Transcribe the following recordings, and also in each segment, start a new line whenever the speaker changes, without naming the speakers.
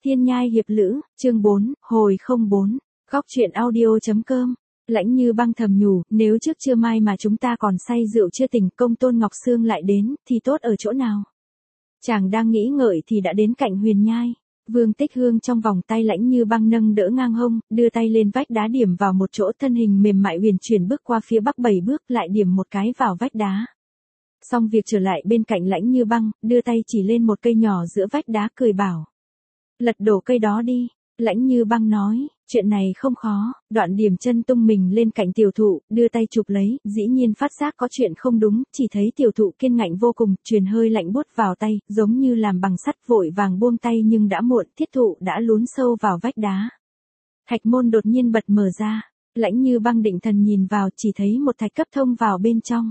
Thiên Nhai Hiệp Lữ, chương 4, hồi 04, góc truyện audio.com. Lãnh Như Băng thầm nhủ, nếu trước trưa mai mà chúng ta còn say rượu chưa tỉnh, công tôn Ngọc Sương lại đến, thì tốt ở chỗ nào? Chàng đang nghĩ ngợi thì đã đến cạnh Huyền Nhai. Vương Tích Hương trong vòng tay Lãnh Như Băng nâng đỡ ngang hông, đưa tay lên vách đá điểm vào một chỗ, thân hình mềm mại huyền chuyển bước qua phía bắc 7 bước, lại điểm một cái vào vách đá. Xong việc trở lại bên cạnh Lãnh Như Băng, đưa tay chỉ lên một cây nhỏ giữa vách đá, cười bảo: lật đổ cây đó đi. Lãnh Như Băng nói, chuyện này không khó. Đoạn điểm chân tung mình lên cạnh tiểu thụ, đưa tay chụp lấy, dĩ nhiên phát giác có chuyện không đúng, chỉ thấy tiểu thụ kiên ngạnh vô cùng, truyền hơi lạnh buốt vào tay, giống như làm bằng sắt, vội vàng buông tay nhưng đã muộn, thiết thụ đã lún sâu vào vách đá. Thạch môn đột nhiên bật mở ra. Lãnh Như Băng định thần nhìn vào, chỉ thấy một thạch cấp thông vào bên trong.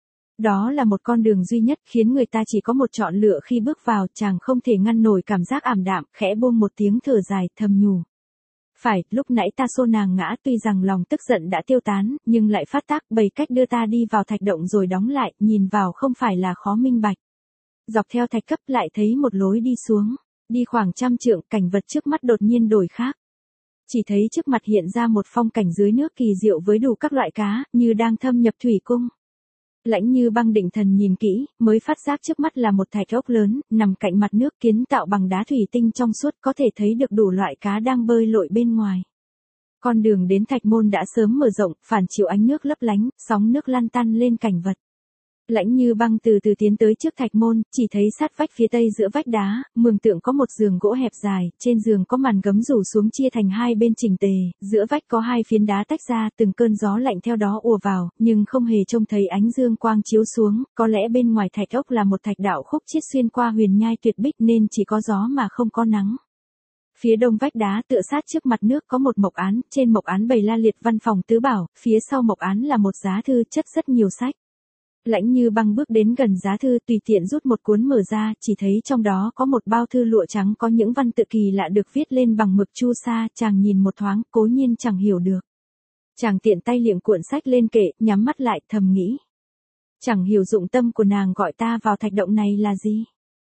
Đó là một con đường duy nhất, khiến người ta chỉ có một chọn lựa khi bước vào. Chàng không thể ngăn nổi cảm giác ảm đạm, khẽ buông một tiếng thở dài, thầm nhủ: phải, lúc nãy ta xô nàng ngã, tuy rằng lòng tức giận đã tiêu tán, nhưng lại phát tác, bày cách đưa ta đi vào thạch động rồi đóng lại, nhìn vào không phải là khó minh bạch. Dọc theo thạch cấp lại thấy một lối đi xuống, đi khoảng 100 trượng, cảnh vật trước mắt đột nhiên đổi khác. Chỉ thấy trước mặt hiện ra một phong cảnh dưới nước kỳ diệu với đủ các loại cá, như đang thâm nhập thủy cung. Lãnh Như Băng định thần nhìn kỹ, mới phát giác trước mắt là một thạch ốc lớn, nằm cạnh mặt nước, kiến tạo bằng đá thủy tinh trong suốt, có thể thấy được đủ loại cá đang bơi lội bên ngoài. Con đường đến thạch môn đã sớm mở rộng, phản chiếu ánh nước lấp lánh, sóng nước lăn tăn lên cảnh vật. Lãnh Như Băng từ từ tiến tới trước thạch môn, chỉ thấy sát vách phía tây giữa vách đá, mường tượng có một giường gỗ hẹp dài, trên giường có màn gấm rủ xuống chia thành hai bên chỉnh tề, giữa vách có hai phiến đá tách ra, từng cơn gió lạnh theo đó ùa vào, nhưng không hề trông thấy ánh dương quang chiếu xuống, có lẽ bên ngoài thạch ốc là một thạch đạo khúc chiết xuyên qua huyền nhai tuyệt bích nên chỉ có gió mà không có nắng. Phía đông vách đá tựa sát trước mặt nước có một mộc án, trên mộc án bày la liệt văn phòng tứ bảo, phía sau mộc án là một giá thư chất rất nhiều sách. Lãnh Như Băng bước đến gần giá thư, tùy tiện rút một cuốn mở ra, chỉ thấy trong đó có một bao thư lụa trắng có những văn tự kỳ lạ được viết lên bằng mực chu sa. Chàng nhìn một thoáng, cố nhiên chẳng hiểu được. Chàng tiện tay liệng cuộn sách lên kệ, nhắm mắt lại, thầm nghĩ: chẳng hiểu dụng tâm của nàng gọi ta vào thạch động này là gì.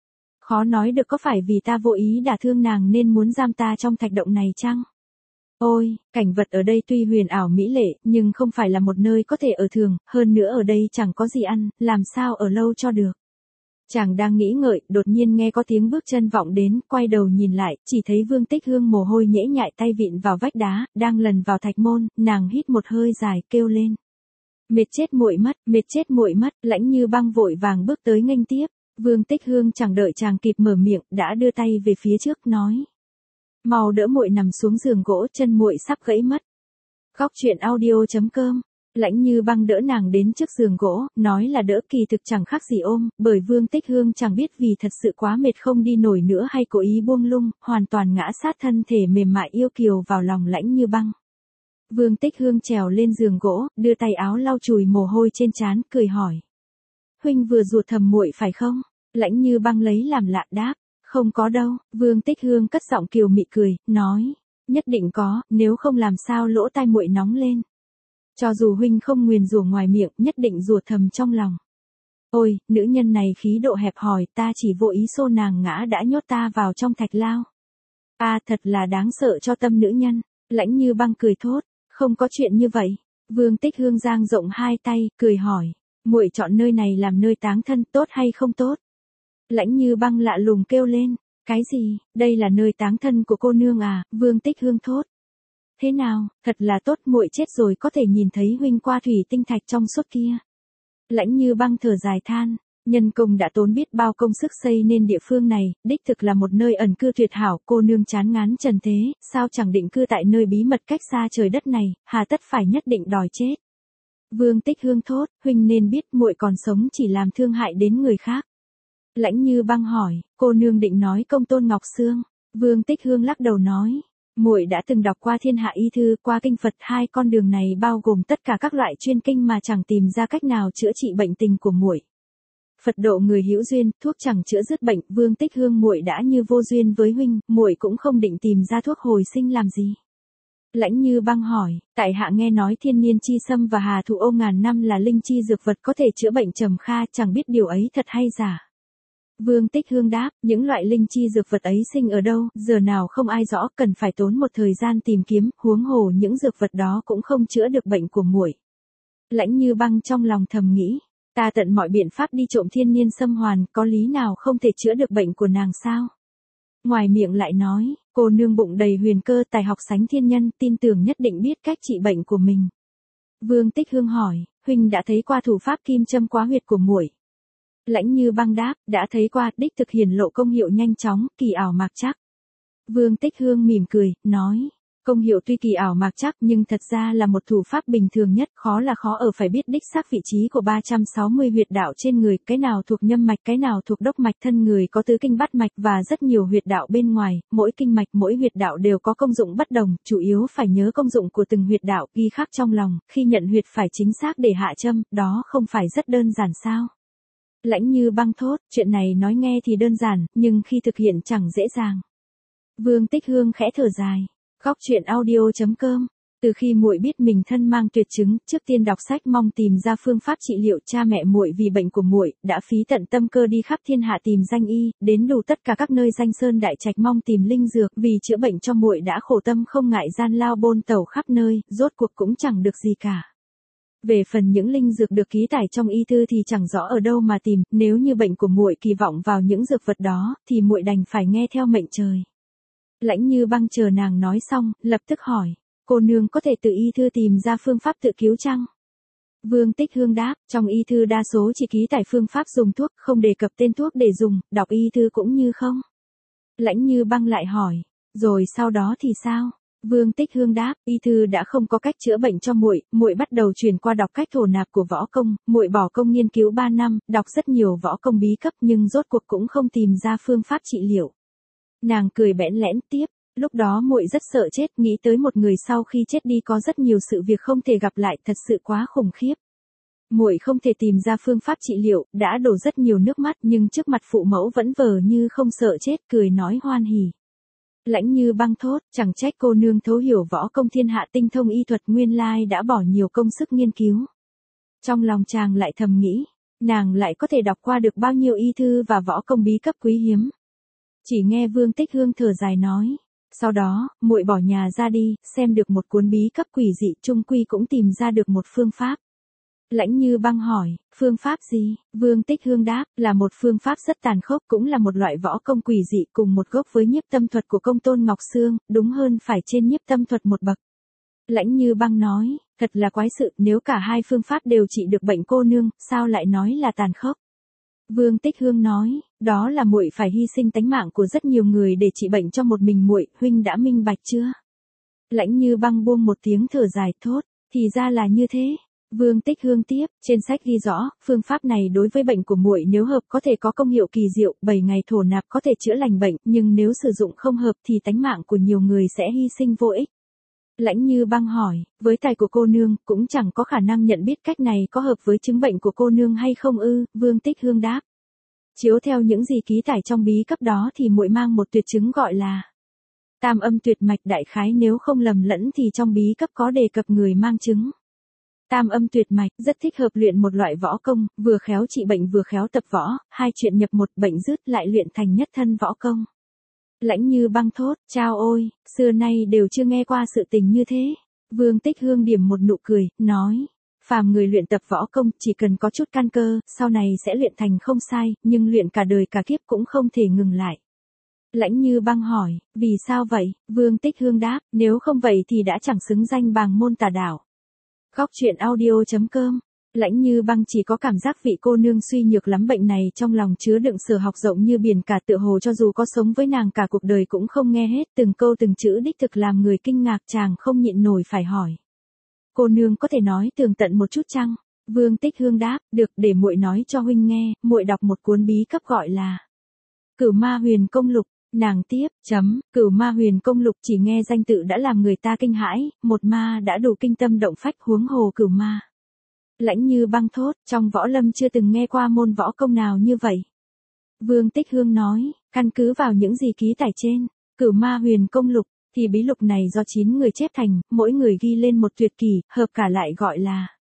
Khó nói được, có phải vì ta vô ý đả thương nàng nên muốn giam ta trong thạch động này chăng? Ôi, cảnh vật ở đây tuy huyền ảo mỹ lệ, nhưng không phải là một nơi có thể ở thường, hơn nữa ở đây chẳng có gì ăn, làm sao ở lâu cho được. Chàng đang nghĩ ngợi, đột nhiên nghe có tiếng bước chân vọng đến, quay đầu nhìn lại, chỉ thấy Vương Tích Hương mồ hôi nhễ nhại tay vịn vào vách đá, đang lần vào thạch môn, nàng hít một hơi dài, kêu lên: mệt chết muội mất, mệt chết muội mất. Lãnh Như Băng vội vàng bước tới nghênh tiếp. Vương Tích Hương chẳng đợi chàng kịp mở miệng, đã đưa tay về phía trước, nói: mau đỡ muội nằm xuống giường gỗ, chân muội sắp gãy mất. Góc truyện audio.com. Lãnh Như Băng đỡ nàng đến trước giường gỗ, nói là đỡ, kỳ thực chẳng khác gì ôm, bởi Vương Tích Hương chẳng biết vì thật sự quá mệt không đi nổi nữa hay cố ý buông lung, hoàn toàn ngã sát thân thể mềm mại yêu kiều vào lòng Lãnh Như Băng. Vương Tích Hương trèo lên giường gỗ, đưa tay áo lau chùi mồ hôi trên trán, cười hỏi: huynh vừa ruột thầm muội phải không? Lãnh Như Băng lấy làm lạ đáp: không có đâu. Vương Tích Hương cất giọng kiều mị cười, nói: nhất định có, nếu không làm sao lỗ tai muội nóng lên. Cho dù huynh không nguyền rủa ngoài miệng, nhất định rủa thầm trong lòng. Ôi, nữ nhân này khí độ hẹp hòi, ta chỉ vô ý xô nàng ngã đã nhốt ta vào trong thạch lao. Thật là đáng sợ cho tâm nữ nhân. Lãnh Như Băng cười thốt: không có chuyện như vậy. Vương Tích Hương dang rộng hai tay, cười hỏi: muội chọn nơi này làm nơi táng thân, tốt hay không tốt? Lãnh Như Băng lạ lùng kêu lên: cái gì, đây là nơi táng thân của cô nương à? Vương Tích Hương thốt: thế nào, thật là tốt, muội chết rồi có thể nhìn thấy huynh qua thủy tinh thạch trong suốt kia. Lãnh Như Băng thở dài than: nhân công đã tốn biết bao công sức xây nên địa phương này, đích thực là một nơi ẩn cư tuyệt hảo, cô nương chán ngán trần thế, sao chẳng định cư tại nơi bí mật cách xa trời đất này, hà tất phải nhất định đòi chết. Vương Tích Hương thốt: huynh nên biết muội còn sống chỉ làm thương hại đến người khác. Lãnh Như Băng hỏi: cô nương định nói công tôn Ngọc Sương? Vương Tích Hương lắc đầu nói: muội đã từng đọc qua thiên hạ y thư, qua kinh Phật, hai con đường này bao gồm tất cả các loại chuyên kinh mà chẳng tìm ra cách nào chữa trị bệnh tình của muội. Phật độ người hữu duyên, thuốc chẳng chữa dứt bệnh. Vương Tích Hương, muội đã như vô duyên với huynh, muội cũng không định tìm ra thuốc hồi sinh làm gì. Lãnh Như Băng hỏi: tại hạ nghe nói thiên niên chi sâm và hà thụ ô ngàn năm là linh chi dược vật có thể chữa bệnh trầm kha, chẳng biết điều ấy thật hay giả. Vương Tích Hương đáp, những loại linh chi dược vật ấy sinh ở đâu, giờ nào không ai rõ, cần phải tốn một thời gian tìm kiếm, huống hồ những dược vật đó cũng không chữa được bệnh của muội. Lãnh Như Băng trong lòng thầm nghĩ, ta tận mọi biện pháp đi trộm thiên niên sâm hoàn, có lý nào không thể chữa được bệnh của nàng sao? Ngoài miệng lại nói, cô nương bụng đầy huyền cơ, tài học sánh thiên nhân, tin tưởng nhất định biết cách trị bệnh của mình. Vương Tích Hương hỏi, huynh đã thấy qua thủ pháp kim châm quá huyệt của muội? Lãnh Như Băng đáp, đã thấy qua, đích thực hiển lộ công hiệu nhanh chóng, kỳ ảo mạc chắc. Vương Tích Hương mỉm cười, nói, công hiệu tuy kỳ ảo mạc chắc nhưng thật ra là một thủ pháp bình thường nhất, khó là khó ở phải biết đích xác vị trí của 360 huyệt đạo trên người, cái nào thuộc nhâm mạch, cái nào thuộc đốc mạch, thân người có tứ kinh bát mạch và rất nhiều huyệt đạo bên ngoài, mỗi kinh mạch mỗi huyệt đạo đều có công dụng bất đồng, chủ yếu phải nhớ công dụng của từng huyệt đạo, ghi khắc trong lòng, khi nhận huyệt phải chính xác để hạ châm, đó không phải rất đơn giản sao? Lãnh Như Băng thốt, chuyện này nói nghe thì đơn giản, nhưng khi thực hiện chẳng dễ dàng. Vương Tích Hương khẽ thở dài. Góc truyện audio.com. Từ khi muội biết mình thân mang tuyệt chứng, trước tiên đọc sách mong tìm ra phương pháp trị liệu, cha mẹ muội vì bệnh của muội đã phí tận tâm cơ đi khắp thiên hạ tìm danh y, đến đủ tất cả các nơi danh sơn đại trạch mong tìm linh dược, vì chữa bệnh cho muội đã khổ tâm không ngại gian lao bôn tẩu khắp nơi, rốt cuộc cũng chẳng được gì cả. Về phần những linh dược được ký tải trong y thư thì chẳng rõ ở đâu mà tìm, nếu như bệnh của muội kỳ vọng vào những dược vật đó, thì muội đành phải nghe theo mệnh trời. Lãnh Như Băng chờ nàng nói xong, lập tức hỏi, cô nương có thể tự y thư tìm ra phương pháp tự cứu chăng? Vương Tích Hương đáp, trong y thư đa số chỉ ký tải phương pháp dùng thuốc, không đề cập tên thuốc để dùng, đọc y thư cũng như không. Lãnh Như Băng lại hỏi, rồi sau đó thì sao? Vương Tích Hương đáp, y thư đã không có cách chữa bệnh cho muội, muội bắt đầu chuyển qua đọc cách thổ nạp của võ công, muội bỏ công nghiên cứu 3 năm, đọc rất nhiều võ công bí cấp nhưng rốt cuộc cũng không tìm ra phương pháp trị liệu. Nàng cười bẽn lẽn tiếp, lúc đó muội rất sợ chết, nghĩ tới một người sau khi chết đi có rất nhiều sự việc không thể gặp lại, thật sự quá khủng khiếp. Muội không thể tìm ra phương pháp trị liệu, đã đổ rất nhiều nước mắt nhưng trước mặt phụ mẫu vẫn vờ như không sợ chết, cười nói hoan hỉ. Lãnh Như Băng thốt, chẳng trách cô nương thấu hiểu võ công thiên hạ, tinh thông y thuật, nguyên lai đã bỏ nhiều công sức nghiên cứu. Trong lòng chàng lại thầm nghĩ, nàng lại có thể đọc qua được bao nhiêu y thư và võ công bí cấp quý hiếm. Chỉ nghe Vương Tích Hương thở dài nói, sau đó, muội bỏ nhà ra đi, xem được một cuốn bí cấp quỷ dị, chung quy cũng tìm ra được một phương pháp. Lãnh Như Băng hỏi, phương pháp gì? Vương Tích Hương đáp, là một phương pháp rất tàn khốc, cũng là một loại võ công quỷ dị, cùng một gốc với nhiếp tâm thuật của công tôn Ngọc Sương, đúng hơn phải trên nhiếp tâm thuật một bậc. Lãnh Như Băng nói, thật là quái sự, nếu cả hai phương pháp đều trị được bệnh cô nương, sao lại nói là tàn khốc? Vương Tích Hương nói, đó là muội phải hy sinh tánh mạng của rất nhiều người để trị bệnh cho một mình muội, huynh đã minh bạch chưa? Lãnh Như Băng buông một tiếng thở dài thốt, thì ra là như thế. Vương Tích Hương tiếp, trên sách ghi rõ, phương pháp này đối với bệnh của muội nếu hợp có thể có công hiệu kỳ diệu, 7 ngày thổ nạp có thể chữa lành bệnh, nhưng nếu sử dụng không hợp thì tánh mạng của nhiều người sẽ hy sinh vô ích. Lãnh Như Băng hỏi, với tài của cô nương, cũng chẳng có khả năng nhận biết cách này có hợp với chứng bệnh của cô nương hay không ư? Vương Tích Hương đáp. Chiếu theo những gì ký tải trong bí cấp đó thì muội mang một tuyệt chứng gọi là tam âm tuyệt mạch, đại khái nếu không lầm lẫn thì trong bí cấp có đề cập người mang chứng tam âm tuyệt mạch, rất thích hợp luyện một loại võ công, vừa khéo trị bệnh vừa khéo tập võ, hai chuyện nhập một, bệnh dứt lại luyện thành nhất thân võ công. Lãnh Như Băng thốt, chao ôi, xưa nay đều chưa nghe qua sự tình như thế. Vương Tích Hương điểm một nụ cười, nói, phàm người luyện tập võ công chỉ cần có chút căn cơ, sau này sẽ luyện thành không sai, nhưng luyện cả đời cả kiếp cũng không thể ngừng lại. Lãnh Như Băng hỏi, vì sao vậy? Vương Tích Hương đáp, nếu không vậy thì đã chẳng xứng danh bàng môn tà đạo. Góc truyện audio.com. Lãnh Như Băng chỉ có cảm giác vị cô nương suy nhược lắm, bệnh này trong lòng chứa đựng sở học rộng như biển cả, tựa hồ cho dù có sống với nàng cả cuộc đời cũng không nghe hết, từng câu từng chữ đích thực làm người kinh ngạc, chàng không nhịn nổi phải hỏi. Cô nương có thể nói tường tận một chút chăng? Vương Tích Hương đáp, được, để muội nói cho huynh nghe, muội đọc một cuốn bí cấp gọi là Cửu Ma Huyền Công Lục. Nàng tiếp, Cửu Ma Huyền Công Lục chỉ nghe danh tự đã làm người ta kinh hãi, một ma đã đủ kinh tâm động phách, huống hồ cửu ma. Lãnh Như Băng thốt, trong võ lâm chưa từng nghe qua môn võ công nào như vậy. Vương Tích Hương nói, căn cứ vào những gì ký tải trên Cửu Ma Huyền Công Lục, thì bí lục này do 9 người chép thành, mỗi người ghi lên một tuyệt kỹ, hợp cả lại gọi là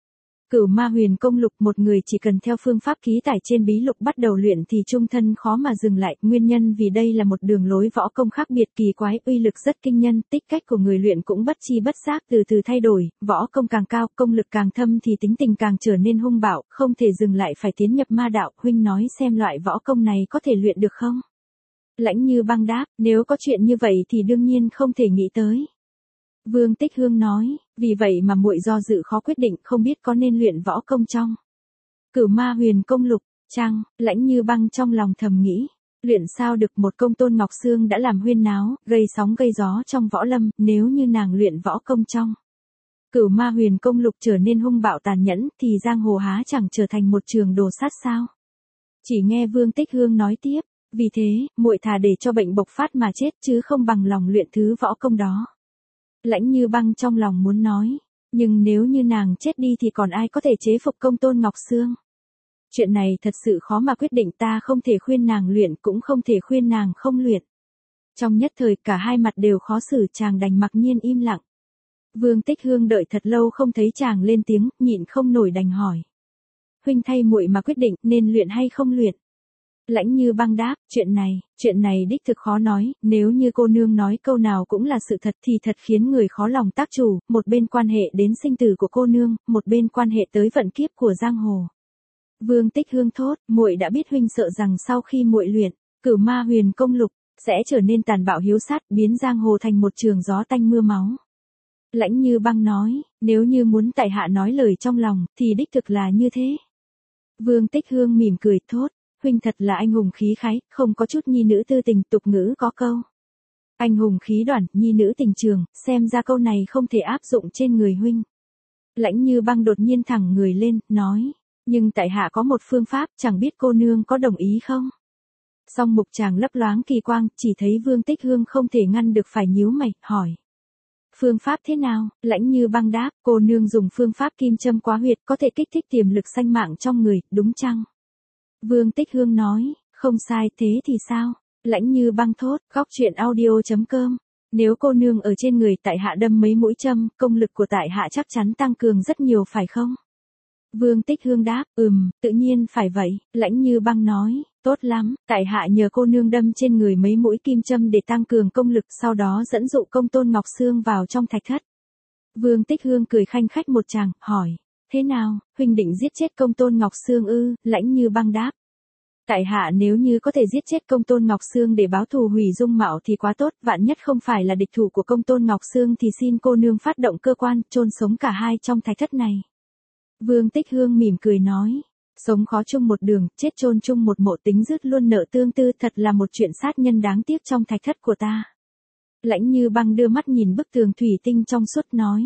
Cửu Ma Huyền Công Lục, một người chỉ cần theo phương pháp ký tải trên bí lục bắt đầu luyện thì trung thân khó mà dừng lại, nguyên nhân vì đây là một đường lối võ công khác biệt kỳ quái, uy lực rất kinh nhân, tích cách của người luyện cũng bất chi bất giác từ từ thay đổi, võ công càng cao, công lực càng thâm thì tính tình càng trở nên hung bạo, không thể dừng lại phải tiến nhập ma đạo, huynh nói xem loại võ công này có thể luyện được không? Lãnh Như Băng đáp, nếu có chuyện như vậy thì đương nhiên không thể nghĩ tới. Vương Tích Hương nói, vì vậy mà muội do dự khó quyết định, không biết có nên luyện võ công trong Cửu Ma Huyền Công Lục chăng? Lãnh Như Băng trong lòng thầm nghĩ, luyện sao được, một công Tôn Ngọc Sương đã làm huyên náo, gây sóng gây gió trong võ lâm, nếu như nàng luyện võ công trong Cửu Ma Huyền Công Lục trở nên hung bạo tàn nhẫn thì giang hồ há chẳng trở thành một trường đồ sát sao? Chỉ nghe Vương Tích Hương nói tiếp, vì thế, muội thà để cho bệnh bộc phát mà chết chứ không bằng lòng luyện thứ võ công đó. Lãnh Như Băng trong lòng muốn nói, nhưng nếu như nàng chết đi thì còn ai có thể chế phục công Tôn Ngọc Sương? Chuyện này thật sự khó mà quyết định, ta không thể khuyên nàng luyện cũng không thể khuyên nàng không luyện. Trong nhất thời cả hai mặt đều khó xử, chàng đành mặc nhiên im lặng. Vương Tích Hương đợi thật lâu không thấy chàng lên tiếng, nhịn không nổi đành hỏi. Huynh thay muội mà quyết định nên luyện hay không luyện? Lãnh Như Băng đáp, chuyện này đích thực khó nói, nếu như cô nương nói câu nào cũng là sự thật thì thật khiến người khó lòng tác chủ, một bên quan hệ đến sinh tử của cô nương, một bên quan hệ tới vận kiếp của giang hồ. Vương Tích Hương thốt, muội đã biết huynh sợ rằng sau khi muội luyện Cửu Ma Huyền Công Lục sẽ trở nên tàn bạo hiếu sát, biến giang hồ thành một trường gió tanh mưa máu. Lãnh Như Băng nói, nếu như muốn tại hạ nói lời trong lòng thì đích thực là như thế. Vương Tích Hương mỉm cười thốt, huynh thật là anh hùng khí khái, không có chút nhi nữ tư tình, tục ngữ có câu. Anh hùng khí đoản, nhi nữ tình trường, xem ra câu này không thể áp dụng trên người huynh. Lãnh Như Băng đột nhiên thẳng người lên, nói, nhưng tại hạ có một phương pháp, chẳng biết cô nương có đồng ý không? Song mục chàng lấp loáng kỳ quang, chỉ thấy Vương Tích Hương không thể ngăn được phải nhíu mày, hỏi. Phương pháp thế nào? Lãnh Như Băng đáp, cô nương dùng phương pháp kim châm quá huyệt có thể kích thích tiềm lực sanh mạng trong người, đúng chăng? Vương Tích Hương nói, không sai, thế thì sao? Lãnh Như Băng thốt, góc truyện audio.com. Nếu cô nương ở trên người tại hạ đâm mấy mũi châm, công lực của tại hạ chắc chắn tăng cường rất nhiều phải không? Vương Tích Hương đáp, tự nhiên phải vậy. Lãnh Như Băng nói, tốt lắm, tại hạ nhờ cô nương đâm trên người mấy mũi kim châm để tăng cường công lực, sau đó dẫn dụ công Tôn Ngọc Sương vào trong thạch thất. Vương Tích Hương cười khanh khách một tràng, hỏi, thế nào, huynh định giết chết công Tôn Ngọc Sương ư? Lãnh Như Băng đáp, tại hạ nếu như có thể giết chết công Tôn Ngọc Sương để báo thù hủy dung mạo thì quá tốt, vạn nhất không phải là địch thủ của công Tôn Ngọc Sương thì xin cô nương phát động cơ quan, chôn sống cả hai trong thạch thất này. Vương Tích Hương mỉm cười nói, sống khó chung một đường, chết chôn chung một mộ, tính dứt luôn nợ tương tư, thật là một chuyện sát nhân đáng tiếc trong thạch thất của ta. Lãnh Như Băng đưa mắt nhìn bức tường thủy tinh trong suốt nói,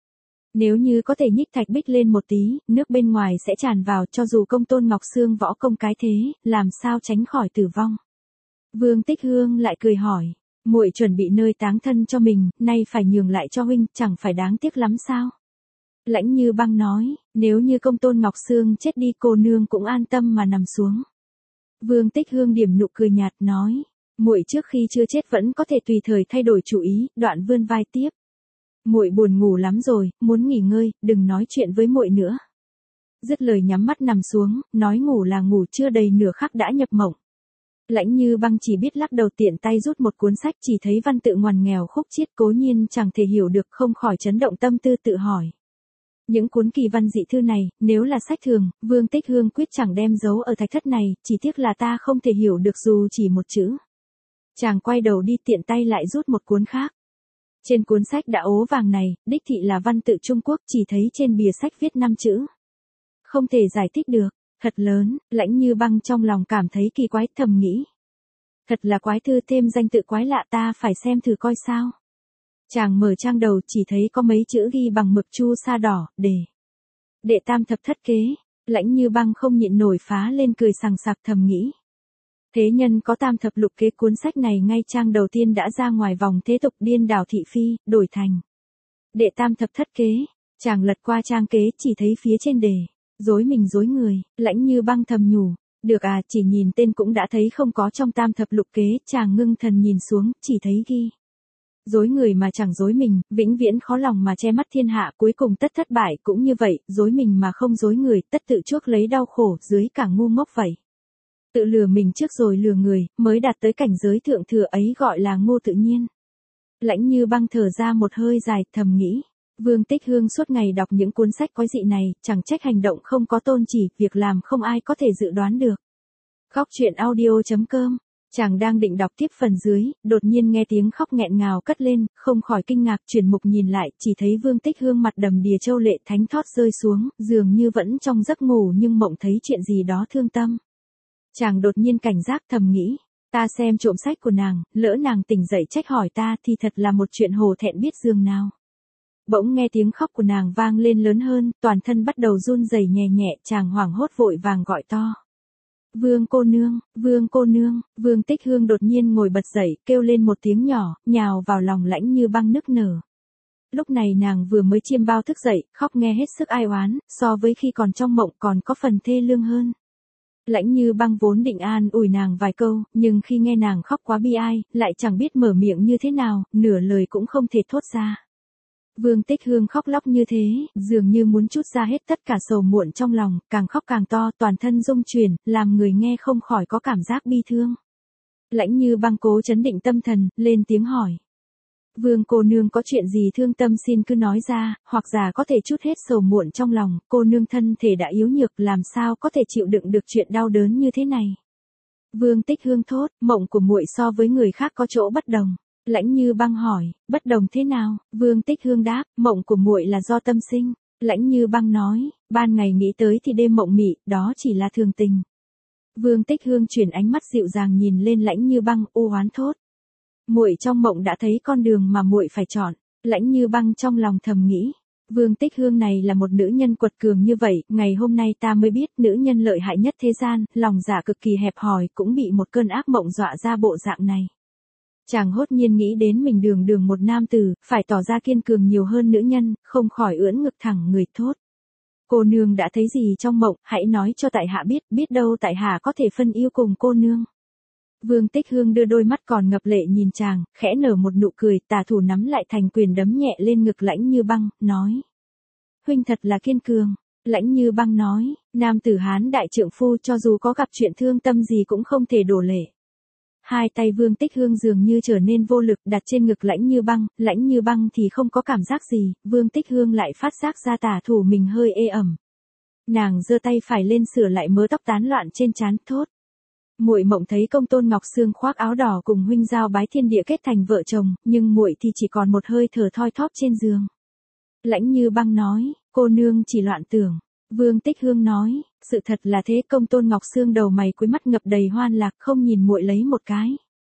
nếu như có thể nhích thạch bích lên một tí, nước bên ngoài sẽ tràn vào, cho dù công Tôn Ngọc Sương võ công cái thế, làm sao tránh khỏi tử vong. Vương Tích Hương lại cười hỏi, muội chuẩn bị nơi táng thân cho mình, nay phải nhường lại cho huynh, chẳng phải đáng tiếc lắm sao? Lãnh Như Băng nói, nếu như công Tôn Ngọc Sương chết đi cô nương cũng an tâm mà nằm xuống. Vương Tích Hương điểm nụ cười nhạt nói, muội trước khi chưa chết vẫn có thể tùy thời thay đổi chủ ý, đoạn vươn vai tiếp. Muội buồn ngủ lắm rồi, muốn nghỉ ngơi, đừng nói chuyện với muội nữa. Dứt lời nhắm mắt nằm xuống, nói ngủ là ngủ, chưa đầy nửa khắc đã nhập mộng. Lãnh Như Băng chỉ biết lắc đầu, tiện tay rút một cuốn sách, chỉ thấy văn tự ngoằn nghèo khúc chiết, cố nhiên chẳng thể hiểu được, không khỏi chấn động tâm tư, tự hỏi. Những cuốn kỳ văn dị thư này, nếu là sách thường, Vương Tích Hương quyết chẳng đem giấu ở thạch thất này, chỉ tiếc là ta không thể hiểu được dù chỉ một chữ. Chàng quay đầu đi, tiện tay lại rút một cuốn khác. Trên cuốn sách đã ố vàng này, đích thị là văn tự Trung Quốc, chỉ thấy trên bìa sách viết 5 chữ. Không thể giải thích được, thật lớn, Lãnh Như Băng trong lòng cảm thấy kỳ quái, thầm nghĩ. Thật là quái thư, thêm danh tự quái lạ, ta phải xem thử coi sao. Chàng mở trang đầu, chỉ thấy có mấy chữ ghi bằng mực chu sa đỏ, đệ tam thập thất kế. Lãnh Như Băng không nhịn nổi phá lên cười sằng sặc, thầm nghĩ. Thế nhân có tam thập lục kế, cuốn sách này ngay trang đầu tiên đã ra ngoài vòng thế tục điên đảo thị phi, đổi thành đệ tam thập thất kế. Chàng lật qua trang kế, chỉ thấy phía trên đề, dối mình dối người. Lãnh Như Băng thầm nhủ, được à, chỉ nhìn tên cũng đã thấy không có trong tam thập lục kế. Chàng ngưng thần nhìn xuống, chỉ thấy ghi Dối người mà chẳng dối mình, vĩnh viễn khó lòng mà che mắt thiên hạ, cuối cùng tất thất bại cũng như vậy, dối mình mà không dối người, tất tự chuốc lấy đau khổ, dưới cả ngu ngốc vậy. Tự lừa mình trước rồi lừa người, mới đạt tới cảnh giới thượng thừa ấy gọi là ngô tự nhiên. Lãnh Như Băng thở ra một hơi dài, thầm nghĩ. Vương Tích Hương suốt ngày đọc những cuốn sách quái dị này, chẳng trách hành động không có tôn chỉ, việc làm không ai có thể dự đoán được. Góc truyện audio.com. Chàng đang định đọc tiếp phần dưới, đột nhiên nghe tiếng khóc nghẹn ngào cất lên, không khỏi kinh ngạc chuyển mục nhìn lại, chỉ thấy Vương Tích Hương mặt đầm đìa châu lệ thánh thót rơi xuống, dường như vẫn trong giấc ngủ nhưng mộng thấy chuyện gì đó thương tâm. Chàng đột nhiên cảnh giác thầm nghĩ, ta xem trộm sách của nàng, lỡ nàng tỉnh dậy trách hỏi ta thì thật là một chuyện hổ thẹn biết dường nào. Bỗng nghe tiếng khóc của nàng vang lên lớn hơn, toàn thân bắt đầu run rẩy nhẹ nhẹ, chàng hoảng hốt vội vàng gọi to. Vương cô nương, Vương cô nương, Vương Tích Hương đột nhiên ngồi bật dậy, kêu lên một tiếng nhỏ, nhào vào lòng Lãnh Như Băng nức nở. Lúc này nàng vừa mới chiêm bao thức dậy, khóc nghe hết sức ai oán, so với khi còn trong mộng còn có phần thê lương hơn. Lãnh Như Băng vốn định an ủi nàng vài câu, nhưng khi nghe nàng khóc quá bi ai, lại chẳng biết mở miệng như thế nào, nửa lời cũng không thể thốt ra. Vương Tích Hương khóc lóc như thế, dường như muốn trút ra hết tất cả sầu muộn trong lòng, càng khóc càng to, toàn thân rung chuyển, làm người nghe không khỏi có cảm giác bi thương. Lãnh Như Băng cố trấn định tâm thần, lên tiếng hỏi. Vương cô nương có chuyện gì thương tâm xin cứ nói ra, hoặc giả có thể trút hết sầu muộn trong lòng, cô nương thân thể đã yếu nhược làm sao có thể chịu đựng được chuyện đau đớn như thế này. Vương Tích Hương thốt, mộng của muội so với người khác có chỗ bất đồng. Lãnh Như Băng hỏi, bất đồng thế nào? Vương Tích Hương đáp, mộng của muội là do tâm sinh. Lãnh Như Băng nói, ban ngày nghĩ tới thì đêm mộng mị, đó chỉ là thường tình. Vương Tích Hương chuyển ánh mắt dịu dàng nhìn lên Lãnh Như Băng, u oán thốt. Muội trong mộng đã thấy con đường mà muội phải chọn. Lãnh Như Băng trong lòng thầm nghĩ, Vương Tích Hương này là một nữ nhân quật cường như vậy, ngày hôm nay ta mới biết nữ nhân lợi hại nhất thế gian, lòng dạ cực kỳ hẹp hòi, cũng bị một cơn ác mộng dọa ra bộ dạng này. Chàng hốt nhiên nghĩ đến mình đường một nam tử, phải tỏ ra kiên cường nhiều hơn nữ nhân, không khỏi ưỡn ngực thẳng người thốt. Cô nương đã thấy gì trong mộng, hãy nói cho tại hạ biết đâu tại hạ có thể phân yêu cùng cô nương. Vương Tích Hương đưa đôi mắt còn ngập lệ nhìn chàng, khẽ nở một nụ cười, tà thủ nắm lại thành quyền đấm nhẹ lên ngực Lãnh Như Băng, nói. Huynh thật là kiên cường. Lãnh Như Băng nói, nam tử Hán đại trượng phu cho dù có gặp chuyện thương tâm gì cũng không thể đổ lệ. Hai tay Vương Tích Hương dường như trở nên vô lực đặt trên ngực Lãnh Như Băng thì không có cảm giác gì, Vương Tích Hương lại phát giác ra tả thủ mình hơi ê ẩm. Nàng giơ tay phải lên sửa lại mớ tóc tán loạn trên trán, thốt. Muội mộng thấy Công Tôn Ngọc Sương khoác áo đỏ cùng huynh giao bái thiên địa kết thành vợ chồng, nhưng muội thì chỉ còn một hơi thở thoi thóp trên giường. Lãnh Như Băng nói, cô nương chỉ loạn tưởng. Vương Tích Hương nói, sự thật là thế. Công Tôn Ngọc Sương đầu mày cuối mắt ngập đầy hoan lạc, không nhìn muội lấy một cái.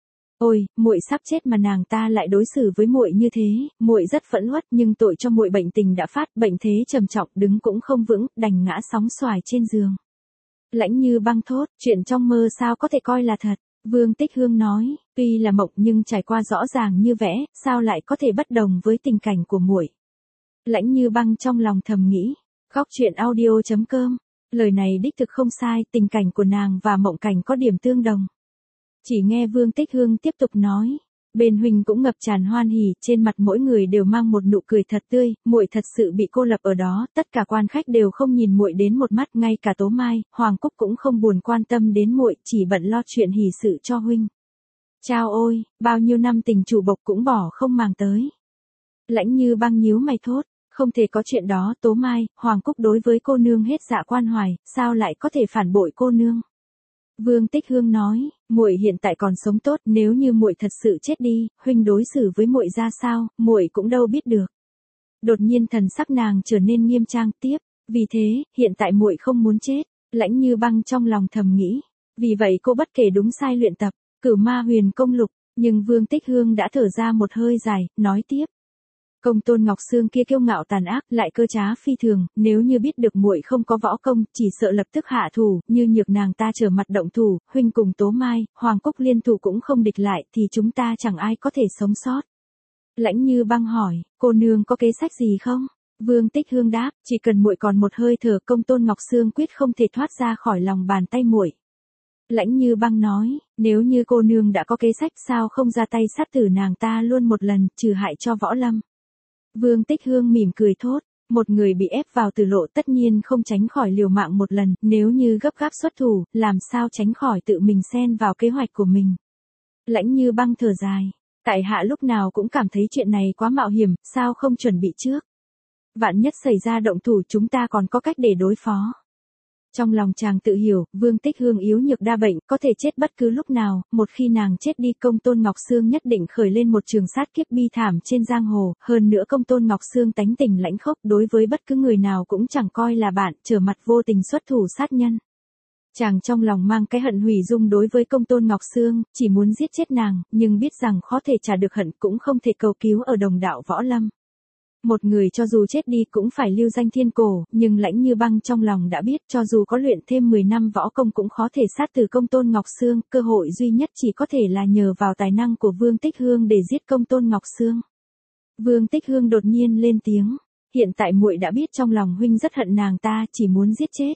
Ôi, muội sắp chết mà nàng ta lại đối xử với muội như thế, muội rất phẫn uất, nhưng tội cho muội bệnh tình đã phát, bệnh thế trầm trọng, đứng cũng không vững, đành ngã sóng xoài trên giường. Lãnh Như Băng thốt, chuyện trong mơ sao có thể coi là thật. Vương Tích Hương nói, tuy là mộng nhưng trải qua rõ ràng như vẽ, sao lại có thể bất đồng với tình cảnh của muội. Lãnh Như Băng trong lòng thầm nghĩ. Góc truyện audio.com. Lời này đích thực không sai, tình cảnh của nàng và mộng cảnh có điểm tương đồng. Chỉ nghe Vương Tích Hương tiếp tục nói, bên huynh cũng ngập tràn hoan hỉ, trên mặt mỗi người đều mang một nụ cười thật tươi, muội thật sự bị cô lập ở đó, tất cả quan khách đều không nhìn muội đến một mắt, ngay cả Tố Mai, Hoàng Cúc cũng không buồn quan tâm đến muội, chỉ bận lo chuyện hỷ sự cho huynh. Chao ôi, bao nhiêu năm tình chủ bộc cũng bỏ không màng tới. Lãnh Như Băng nhíu mày thốt. Không thể có chuyện đó, Tố Mai, Hoàng Cúc đối với cô nương hết dạ quan hoài, sao lại có thể phản bội cô nương? Vương Tích Hương nói, muội hiện tại còn sống tốt, nếu như muội thật sự chết đi, huynh đối xử với muội ra sao, muội cũng đâu biết được. Đột nhiên thần sắc nàng trở nên nghiêm trang tiếp, vì thế, hiện tại muội không muốn chết. Lãnh Như Băng trong lòng thầm nghĩ, vì vậy cô bất kể đúng sai luyện tập, Cửu Ma Huyền Công Lục, nhưng Vương Tích Hương đã thở ra một hơi dài, nói tiếp. Công Tôn Ngọc Sương kia kiêu ngạo tàn ác, lại cơ trá phi thường, nếu như biết được muội không có võ công, chỉ sợ lập tức hạ thủ, như nhược nàng ta trở mặt động thủ, huynh cùng Tố Mai, Hoàng Cúc liên thủ cũng không địch lại, thì chúng ta chẳng ai có thể sống sót. Lãnh Như Băng hỏi, cô nương có kế sách gì không? Vương Tích Hương đáp, chỉ cần muội còn một hơi thở, Công Tôn Ngọc Sương quyết không thể thoát ra khỏi lòng bàn tay muội. Lãnh Như Băng nói, nếu như cô nương đã có kế sách sao không ra tay sát tử nàng ta luôn một lần, trừ hại cho Võ Lâm. Vương Tích Hương mỉm cười thốt, một người bị ép vào tử lộ tất nhiên không tránh khỏi liều mạng một lần, nếu như gấp gáp xuất thủ, làm sao tránh khỏi tự mình xen vào kế hoạch của mình. Lãnh Như Băng thở dài, tại hạ lúc nào cũng cảm thấy chuyện này quá mạo hiểm, sao không chuẩn bị trước. Vạn nhất xảy ra động thủ chúng ta còn có cách để đối phó. Trong lòng chàng tự hiểu, Vương Tích Hương yếu nhược đa bệnh, có thể chết bất cứ lúc nào, một khi nàng chết đi Công Tôn Ngọc Sương nhất định khởi lên một trường sát kiếp bi thảm trên giang hồ, hơn nữa Công Tôn Ngọc Sương tánh tình lãnh khốc đối với bất cứ người nào cũng chẳng coi là bạn, trở mặt vô tình xuất thủ sát nhân. Chàng trong lòng mang cái hận hủy dung đối với Công Tôn Ngọc Sương, chỉ muốn giết chết nàng, nhưng biết rằng khó thể trả được hận cũng không thể cầu cứu ở đồng đạo Võ Lâm. Một người cho dù chết đi cũng phải lưu danh thiên cổ, nhưng Lãnh Như Băng trong lòng đã biết cho dù có luyện thêm 10 năm võ công cũng khó thể sát từ Công Tôn Ngọc Sương, cơ hội duy nhất chỉ có thể là nhờ vào tài năng của Vương Tích Hương để giết Công Tôn Ngọc Sương. Vương Tích Hương đột nhiên lên tiếng, hiện tại muội đã biết trong lòng huynh rất hận nàng ta, chỉ muốn giết chết.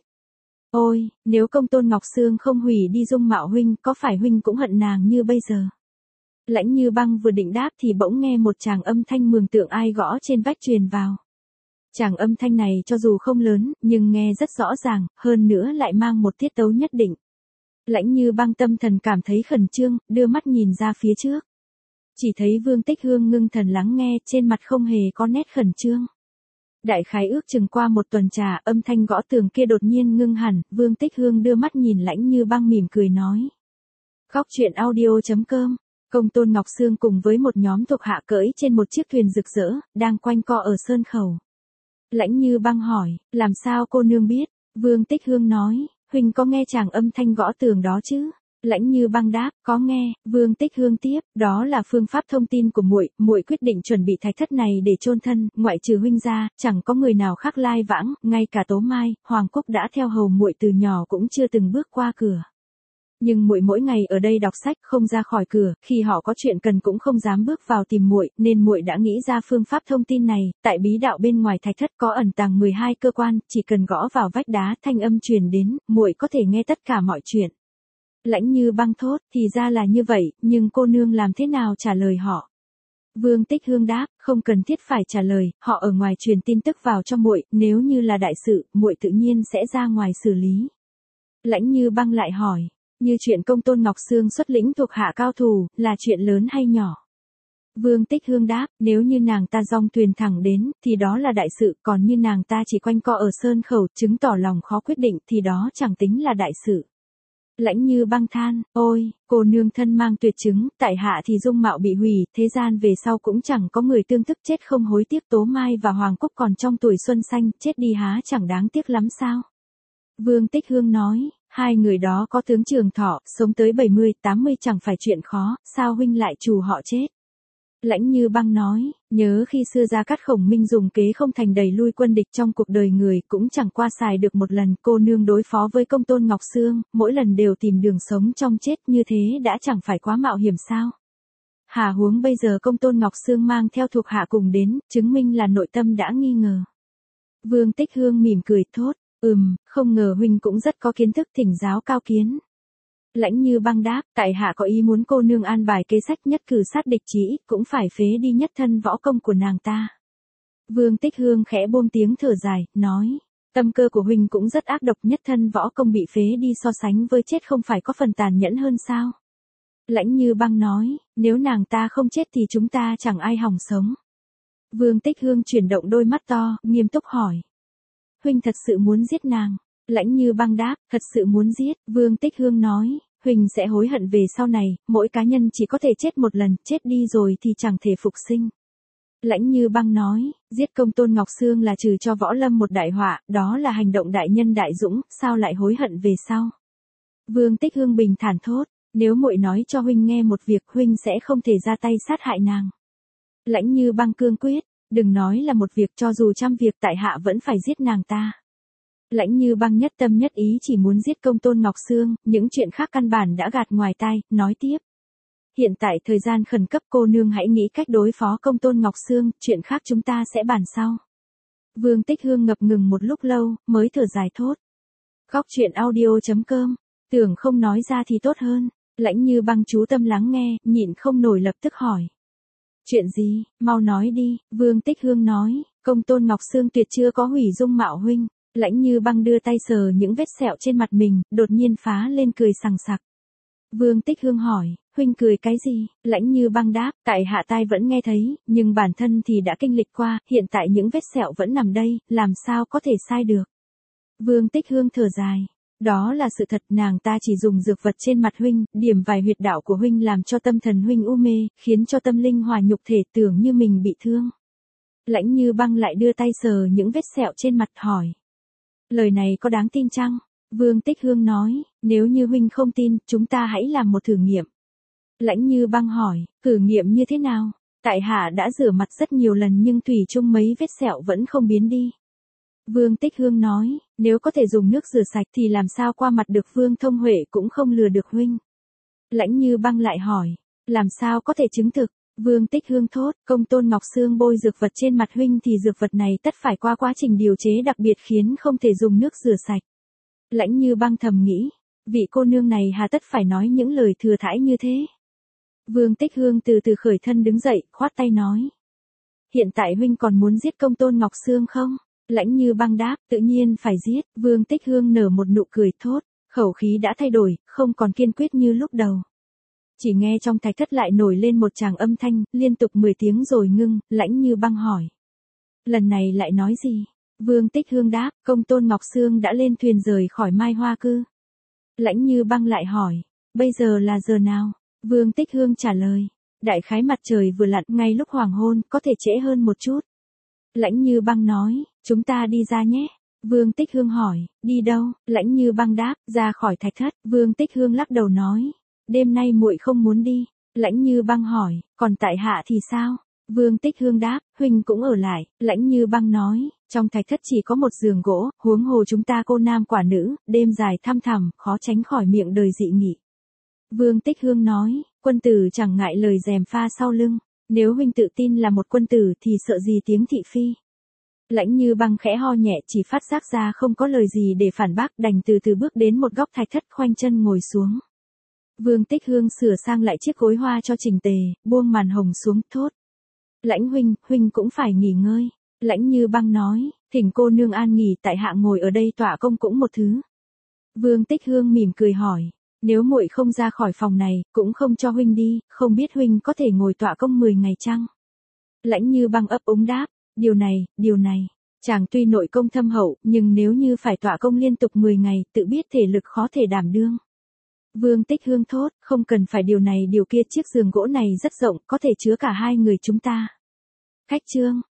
Ôi, nếu Công Tôn Ngọc Sương không hủy đi dung mạo huynh, có phải huynh cũng hận nàng như bây giờ? Lãnh Như Băng vừa định đáp thì bỗng nghe một tràng âm thanh mường tượng ai gõ trên vách truyền vào. Tràng âm thanh này cho dù không lớn, nhưng nghe rất rõ ràng, hơn nữa lại mang một tiết tấu nhất định. Lãnh Như Băng tâm thần cảm thấy khẩn trương, đưa mắt nhìn ra phía trước. Chỉ thấy Vương Tích Hương ngưng thần lắng nghe, trên mặt không hề có nét khẩn trương. Đại khái ước chừng qua một tuần trà, âm thanh gõ tường kia đột nhiên ngưng hẳn, Vương Tích Hương đưa mắt nhìn Lãnh Như Băng mỉm cười nói. Góc truyện audio.com. Công Tôn Ngọc Sương cùng với một nhóm thuộc hạ cưỡi trên một chiếc thuyền rực rỡ, đang quanh co ở sơn khẩu. Lãnh Như Băng hỏi, làm sao cô nương biết? Vương Tích Hương nói, huynh có nghe chàng âm thanh gõ tường đó chứ? Lãnh Như Băng đáp, có nghe. Vương Tích Hương tiếp, đó là phương pháp thông tin của muội, muội quyết định chuẩn bị thạch thất này để chôn thân, ngoại trừ huynh ra, chẳng có người nào khác lai vãng, ngay cả Tố Mai, Hoàng Cúc đã theo hầu muội từ nhỏ cũng chưa từng bước qua cửa. Nhưng muội mỗi ngày ở đây đọc sách, không ra khỏi cửa, khi họ có chuyện cần cũng không dám bước vào tìm muội, nên muội đã nghĩ ra phương pháp thông tin này, tại bí đạo bên ngoài thạch thất có ẩn tàng 12 cơ quan, chỉ cần gõ vào vách đá thanh âm truyền đến, muội có thể nghe tất cả mọi chuyện. Lãnh Như Băng thốt, thì ra là như vậy, nhưng cô nương làm thế nào trả lời họ? Vương Tích Hương đáp, không cần thiết phải trả lời, họ ở ngoài truyền tin tức vào cho muội, nếu như là đại sự, muội tự nhiên sẽ ra ngoài xử lý. Lãnh Như Băng lại hỏi, như chuyện Công Tôn Ngọc Sương xuất lĩnh thuộc hạ cao thủ, là chuyện lớn hay nhỏ? Vương Tích Hương đáp, nếu như nàng ta dong thuyền thẳng đến, thì đó là đại sự, còn như nàng ta chỉ quanh co ở sơn khẩu, chứng tỏ lòng khó quyết định, thì đó chẳng tính là đại sự. Lãnh Như Băng than, ôi, cô nương thân mang tuyệt chứng, tại hạ thì dung mạo bị hủy, thế gian về sau cũng chẳng có người tương thức chết không hối tiếc. Tố Mai và Hoàng Cúc còn trong tuổi xuân xanh, chết đi há chẳng đáng tiếc lắm sao? Vương Tích Hương nói, hai người đó có tướng trường thọ, sống tới 70, 80 chẳng phải chuyện khó, sao huynh lại trù họ chết? Lãnh Như Băng nói, nhớ khi xưa Gia Cát Khổng Minh dùng kế không thành đẩy lui quân địch trong cuộc đời người, cũng chẳng qua xài được một lần. Cô nương đối phó với Công Tôn Ngọc Sương, mỗi lần đều tìm đường sống trong chết, như thế đã chẳng phải quá mạo hiểm sao? Hà huống bây giờ Công Tôn Ngọc Sương mang theo thuộc hạ cùng đến, chứng minh là nội tâm đã nghi ngờ. Vương Tích Hương mỉm cười thốt, không ngờ huynh cũng rất có kiến thức, thỉnh giáo cao kiến. Lãnh Như Băng đáp, tại hạ có ý muốn cô nương an bài kế sách nhất cử sát địch chí ít cũng phải phế đi nhất thân võ công của nàng ta. Vương Tích Hương khẽ buông tiếng thở dài, nói, tâm cơ của huynh cũng rất ác độc, nhất thân võ công bị phế đi so sánh với chết không phải có phần tàn nhẫn hơn sao? Lãnh Như Băng nói, nếu nàng ta không chết thì chúng ta chẳng ai hòng sống. Vương Tích Hương chuyển động đôi mắt to, nghiêm túc hỏi. Huynh thật sự muốn giết nàng? Lãnh Như Băng đáp, thật sự muốn giết. Vương Tích Hương nói, huynh sẽ hối hận về sau này, mỗi cá nhân chỉ có thể chết một lần, chết đi rồi thì chẳng thể phục sinh. Lãnh Như Băng nói, giết Công Tôn Ngọc Sương là trừ cho Võ Lâm một đại họa, đó là hành động đại nhân đại dũng, sao lại hối hận về sau? Vương Tích Hương bình thản thốt, nếu muội nói cho huynh nghe một việc, huynh sẽ không thể ra tay sát hại nàng. Lãnh Như Băng cương quyết, đừng nói là một việc, cho dù trăm việc tại hạ vẫn phải giết nàng ta. Lãnh Như Băng nhất tâm nhất ý chỉ muốn giết Công Tôn Ngọc Sương, những chuyện khác căn bản đã gạt ngoài tai, nói tiếp. Hiện tại thời gian khẩn cấp, cô nương hãy nghĩ cách đối phó Công Tôn Ngọc Sương, chuyện khác chúng ta sẽ bàn sau. Vương Tích Hương ngập ngừng một lúc lâu, mới thở dài thốt. Góc truyện audio.com Tưởng không nói ra thì tốt hơn. Lãnh Như Băng chú tâm lắng nghe, nhịn không nổi lập tức hỏi. Chuyện gì, mau nói đi, Vương Tích Hương nói, công tôn Ngọc Sương tuyệt chưa có hủy dung mạo huynh. Lãnh Như Băng đưa tay sờ những vết sẹo trên mặt mình, đột nhiên phá lên cười sằng sặc. Vương Tích Hương hỏi, huynh cười cái gì? Lãnh Như Băng đáp, tại hạ tai vẫn nghe thấy, nhưng bản thân thì đã kinh lịch qua, hiện tại những vết sẹo vẫn nằm đây, làm sao có thể sai được. Vương Tích Hương thở dài. Đó là sự thật, nàng ta chỉ dùng dược vật trên mặt huynh, điểm vài huyệt đạo của huynh làm cho tâm thần huynh u mê, khiến cho tâm linh hòa nhục thể tưởng như mình bị thương. Lãnh Như Băng lại đưa tay sờ những vết sẹo trên mặt hỏi. Lời này có đáng tin chăng? Vương Tích Hương nói, nếu như huynh không tin, chúng ta hãy làm một thử nghiệm. Lãnh Như Băng hỏi, thử nghiệm như thế nào? Tại hạ đã rửa mặt rất nhiều lần nhưng thủy chung mấy vết sẹo vẫn không biến đi. Vương Tích Hương nói, nếu có thể dùng nước rửa sạch thì làm sao qua mặt được Vương Thông Huệ cũng không lừa được huynh. Lãnh Như Băng lại hỏi, làm sao có thể chứng thực? Vương Tích Hương thốt, công tôn Ngọc Sương bôi dược vật trên mặt huynh thì dược vật này tất phải qua quá trình điều chế đặc biệt khiến không thể dùng nước rửa sạch. Lãnh Như Băng thầm nghĩ, vị cô nương này hà tất phải nói những lời thừa thãi như thế. Vương Tích Hương từ từ khởi thân đứng dậy, khoát tay nói. Hiện tại huynh còn muốn giết công tôn Ngọc Sương không? Lãnh Như Băng đáp, tự nhiên phải giết. Vương Tích Hương nở một nụ cười thốt, khẩu khí đã thay đổi, không còn kiên quyết như lúc đầu. Chỉ nghe trong thạch thất lại nổi lên một tràng âm thanh, liên tục 10 tiếng rồi ngưng, Lãnh Như Băng hỏi. Lần này lại nói gì? Vương Tích Hương đáp, công tôn Ngọc Sương đã lên thuyền rời khỏi Mai Hoa Cư. Lãnh Như Băng lại hỏi, bây giờ là giờ nào? Vương Tích Hương trả lời, đại khái mặt trời vừa lặn, ngay lúc hoàng hôn, có thể trễ hơn một chút. Lãnh Như Băng nói, chúng ta đi ra nhé. Vương Tích Hương hỏi, đi đâu? Lãnh Như Băng đáp, ra khỏi thạch thất. Vương Tích Hương lắc đầu nói, đêm nay muội không muốn đi. Lãnh Như Băng hỏi, còn tại hạ thì sao? Vương Tích Hương đáp, huynh cũng ở lại. Lãnh Như Băng nói, trong thạch thất chỉ có một giường gỗ, huống hồ chúng ta cô nam quả nữ, đêm dài thăm thẳm, khó tránh khỏi miệng đời dị nghị. Vương Tích Hương nói, quân tử chẳng ngại lời gièm pha sau lưng, nếu huynh tự tin là một quân tử thì sợ gì tiếng thị phi. Lãnh Như Băng khẽ ho nhẹ, chỉ phát giác ra không có lời gì để phản bác, đành từ từ bước đến một góc thạch thất, khoanh chân ngồi xuống. Vương Tích Hương sửa sang lại chiếc gối hoa cho chỉnh tề, buông màn hồng xuống, thốt. Lãnh huynh cũng phải nghỉ ngơi. Lãnh Như Băng nói, thỉnh cô nương an nghỉ, tại hạ ngồi ở đây tọa công cũng một thứ. Vương Tích Hương mỉm cười hỏi, nếu muội không ra khỏi phòng này, cũng không cho huynh đi, không biết huynh có thể ngồi tọa công 10 ngày chăng? Lãnh Như Băng ấp úng đáp, điều này, chàng tuy nội công thâm hậu, nhưng nếu như phải tọa công liên tục 10 ngày, tự biết thể lực khó thể đảm đương. Vương Tích Hương thốt, không cần phải điều này điều kia, chiếc giường gỗ này rất rộng, có thể chứa cả hai người chúng ta. Khách trương,